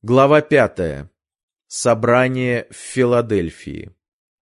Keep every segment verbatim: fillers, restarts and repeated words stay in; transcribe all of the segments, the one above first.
Глава пятая. Собрание в Филадельфии.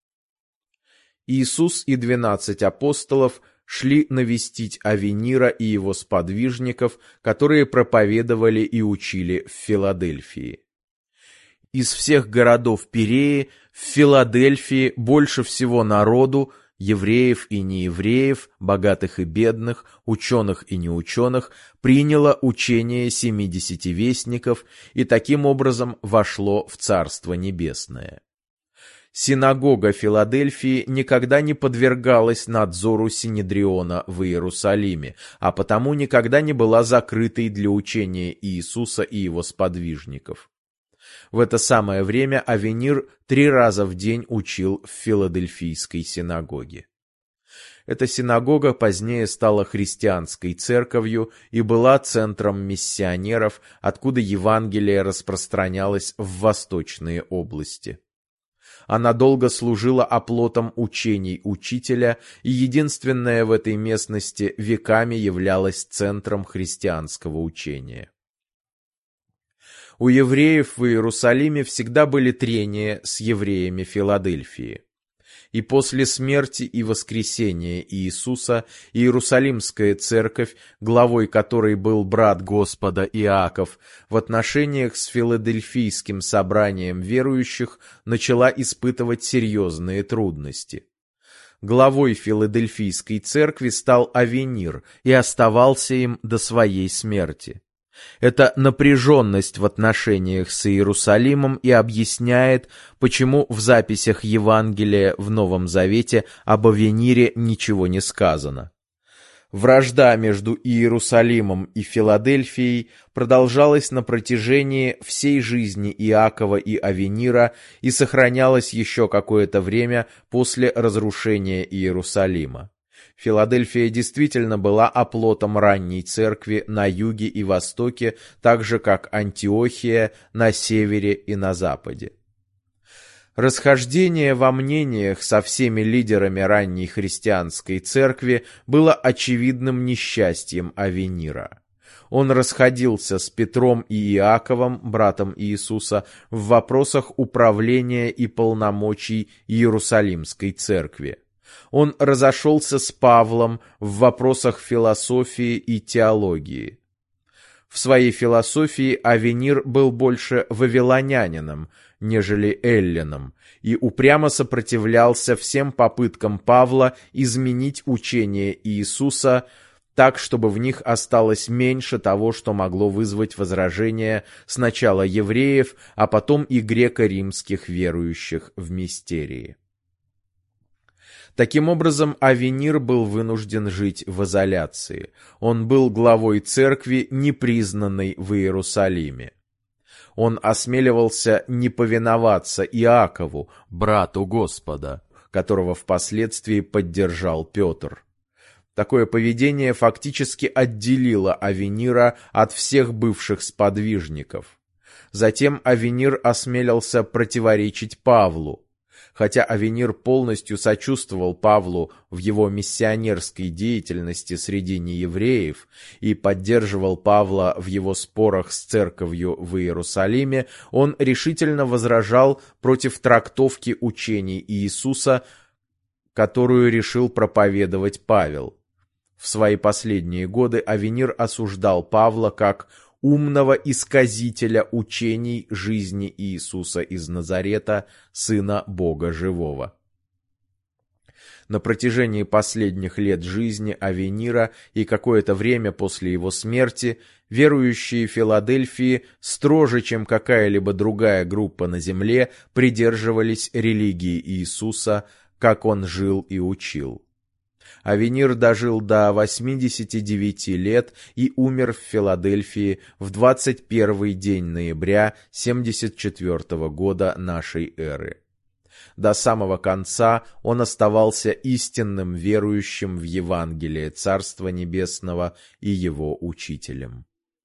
Иисус и двенадцать апостолов шли навестить Авенира и его сподвижников, которые проповедовали и учили в Филадельфии. Из всех городов Пиреи в Филадельфии больше всего народу, евреев и неевреев, богатых и бедных, ученых и неученых, приняло учение семидесяти вестников и таким образом вошло в Царство Небесное. Синагога Филадельфии никогда не подвергалась надзору Синедриона в Иерусалиме, а потому никогда не была закрытой для учения Иисуса и его сподвижников. В это самое время Авенир три раза в день учил в Филадельфийской синагоге. Эта синагога позднее стала христианской церковью и была центром миссионеров, откуда Евангелие распространялось в восточные области. Она долго служила оплотом учений учителя, и единственная в этой местности веками являлась центром христианского учения. У евреев в Иерусалиме всегда были трения с евреями Филадельфии. И после смерти и воскресения Иисуса Иерусалимская церковь, главой которой был брат Господа Иаков, в отношениях с Филадельфийским собранием верующих начала испытывать серьезные трудности. Главой Филадельфийской церкви стал Авенир и оставался им до своей смерти. Эта напряженность в отношениях с Иерусалимом и объясняет, почему в записях Евангелия в Новом Завете об Авенире ничего не сказано. Вражда между Иерусалимом и Филадельфией продолжалась на протяжении всей жизни Иакова и Авенира и сохранялась еще какое-то время после разрушения Иерусалима. Филадельфия действительно была оплотом ранней церкви на юге и востоке, так же как Антиохия на севере и на западе. Расхождение во мнениях со всеми лидерами ранней христианской церкви было очевидным несчастьем Авенира. Он расходился с Петром и Иаковом, братом Иисуса, в вопросах управления и полномочий Иерусалимской церкви. Он разошелся с Павлом в вопросах философии и теологии. В своей философии Авенир был больше вавилонянином, нежели эллином, и упрямо сопротивлялся всем попыткам Павла изменить учение Иисуса так, чтобы в них осталось меньше того, что могло вызвать возражения сначала евреев, а потом и греко-римских верующих в мистерии. Таким образом, Авенир был вынужден жить в изоляции. Он был главой церкви, непризнанной в Иерусалиме. Он осмеливался не повиноваться Иакову, брату Господа, которого впоследствии поддержал Петр. Такое поведение фактически отделило Авенира от всех бывших сподвижников. Затем Авенир осмелился противоречить Павлу. Хотя Авенир полностью сочувствовал Павлу в его миссионерской деятельности среди неевреев и поддерживал Павла в его спорах с церковью в Иерусалиме, он решительно возражал против трактовки учений Иисуса, которую решил проповедовать Павел. В свои последние годы Авенир осуждал Павла как умного исказителя учений жизни Иисуса из Назарета, Сына Бога Живого. На протяжении последних лет жизни Авенира и какое-то время после его смерти верующие Филадельфии строже, чем какая-либо другая группа на земле, придерживались религии Иисуса, как он жил и учил. Авенир дожил до восьмидесяти девяти лет и умер в Филадельфии в двадцать первый день ноября семьдесят четвёртого года нашей эры. До самого конца он оставался истинным верующим в Евангелие Царства Небесного и его учителем.